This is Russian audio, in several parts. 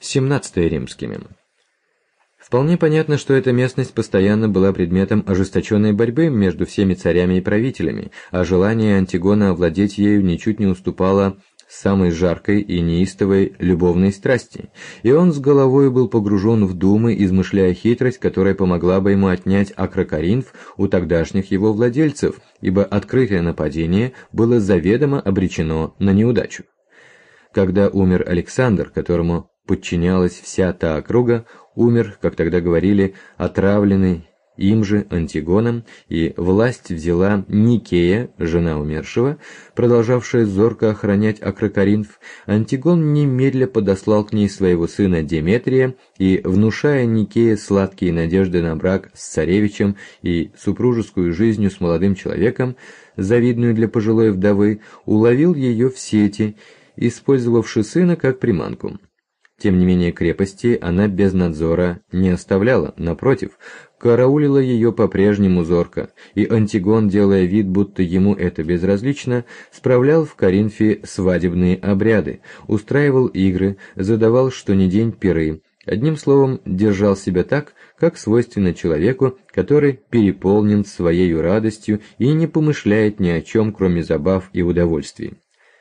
XVII римскими. Вполне понятно, что эта местность постоянно была предметом ожесточенной борьбы между всеми царями и правителями, а желание Антигона овладеть ею ничуть не уступало самой жаркой и неистовой любовной страсти, и он с головой был погружен в думы, измышляя хитрость, которая помогла бы ему отнять Акрокоринф у тогдашних его владельцев, ибо открытое нападение было заведомо обречено на неудачу. Когда умер Александр, которому подчинялась вся та округа, умер, как тогда говорили, отравленный им же Антигоном, и власть взяла Никея, жена умершего, продолжавшая зорко охранять Акрокоринф. Антигон немедля подослал к ней своего сына Деметрия и, внушая Никее сладкие надежды на брак с царевичем и супружескую жизнью с молодым человеком, завидную для пожилой вдовы, уловил ее в сети, использовавши сына как приманку. Тем не менее крепости она без надзора не оставляла, напротив, караулила ее по-прежнему зорко, и Антигон, делая вид, будто ему это безразлично, справлял в Коринфе свадебные обряды, устраивал игры, задавал что ни день пиры, одним словом, держал себя так, как свойственно человеку, который переполнен своей радостью и не помышляет ни о чем, кроме забав и удовольствий.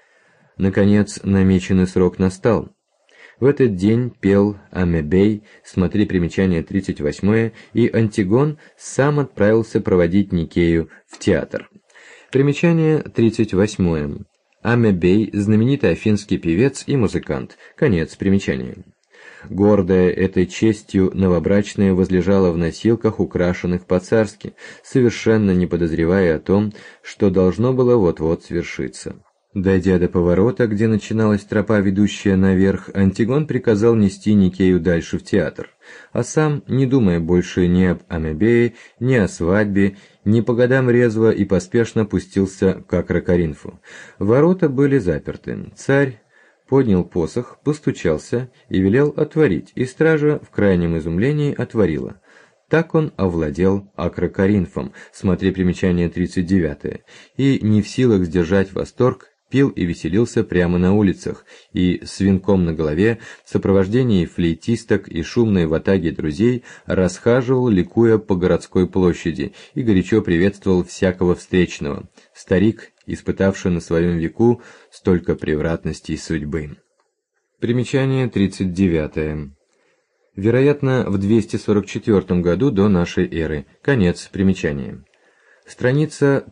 Наконец, намеченный срок настал. В этот день пел Амебей, смотри примечание 38, и Антигон сам отправился проводить Никею в театр. Примечание 38. Амебей – знаменитый афинский певец и музыкант. Конец примечания. Гордая этой честью новобрачная возлежала в носилках, украшенных по-царски, совершенно не подозревая о том, что должно было вот-вот свершиться. Дойдя до поворота, где начиналась тропа, ведущая наверх, Антигон приказал нести Никею дальше в театр, а сам, не думая больше ни об Амебее, ни о свадьбе, ни по годам резво и поспешно пустился к Акрокоринфу. Ворота были заперты. Царь поднял посох, постучался и велел отворить, и стража в крайнем изумлении отворила. Так он овладел Акрокоринфом, смотри примечание 39, и не в силах сдержать восторг, пил и веселился прямо на улицах, и с венком на голове, в сопровождении флейтисток и шумной ватаги друзей, расхаживал, ликуя по городской площади, и горячо приветствовал всякого встречного, старик, испытавший на своем веку столько превратностей судьбы. Примечание 39. Вероятно, в 244 году до нашей эры. Конец примечания. Страница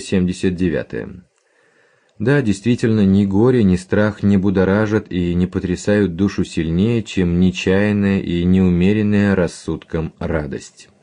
379. Да, действительно, ни горе, ни страх не будоражат и не потрясают душу сильнее, чем нечаянная и неумеренная рассудком радость.